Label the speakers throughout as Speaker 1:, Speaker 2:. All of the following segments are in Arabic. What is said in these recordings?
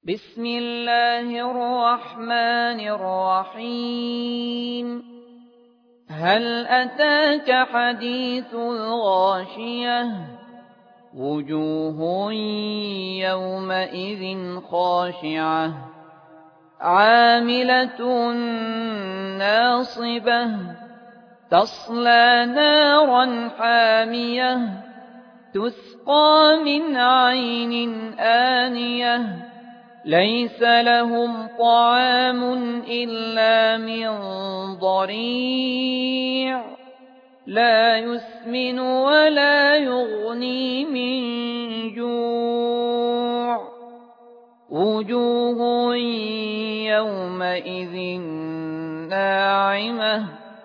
Speaker 1: بسم الله الرحمن الرحيم هل أتاك حديث الغاشية وجوه يومئذ خاشعة عاملة ناصبة تصلى نارا حامية تسقى من عين آنية ليس لهم طعام إلا من ضريع لا يسمن ولا يغني من جوع وجوه يومئذ ناعمة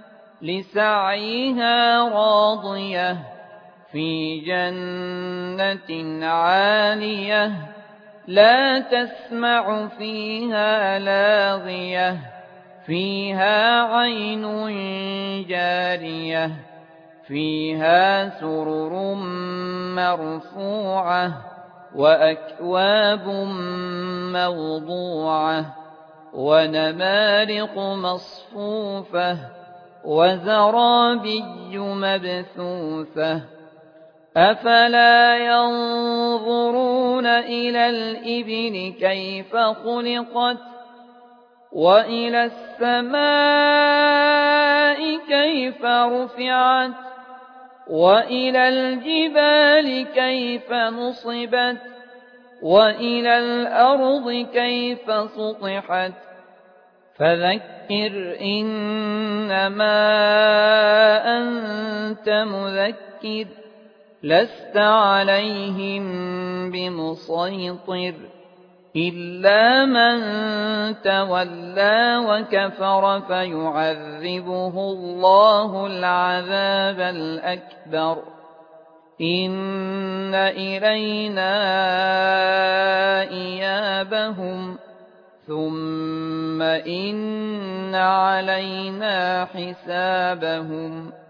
Speaker 1: لسعيها راضية في جنة عالية لا تسمع فيها لاغية فيها عين جارية فيها سرر مرفوعة وأكواب موضوعة ونمارق مصفوفة وزرابي مبثوثة أفلا ينظرون إلى الإبل كيف خلقت وإلى السماء كيف رفعت وإلى الجبال كيف نصبت وإلى الأرض كيف سطحت فذكر إنما أنت مذكر لست عليهم بمسيطر إلا من تولى وكفر فيعذبه الله العذاب الأكبر إن إلينا إيابهم ثم إن علينا حسابهم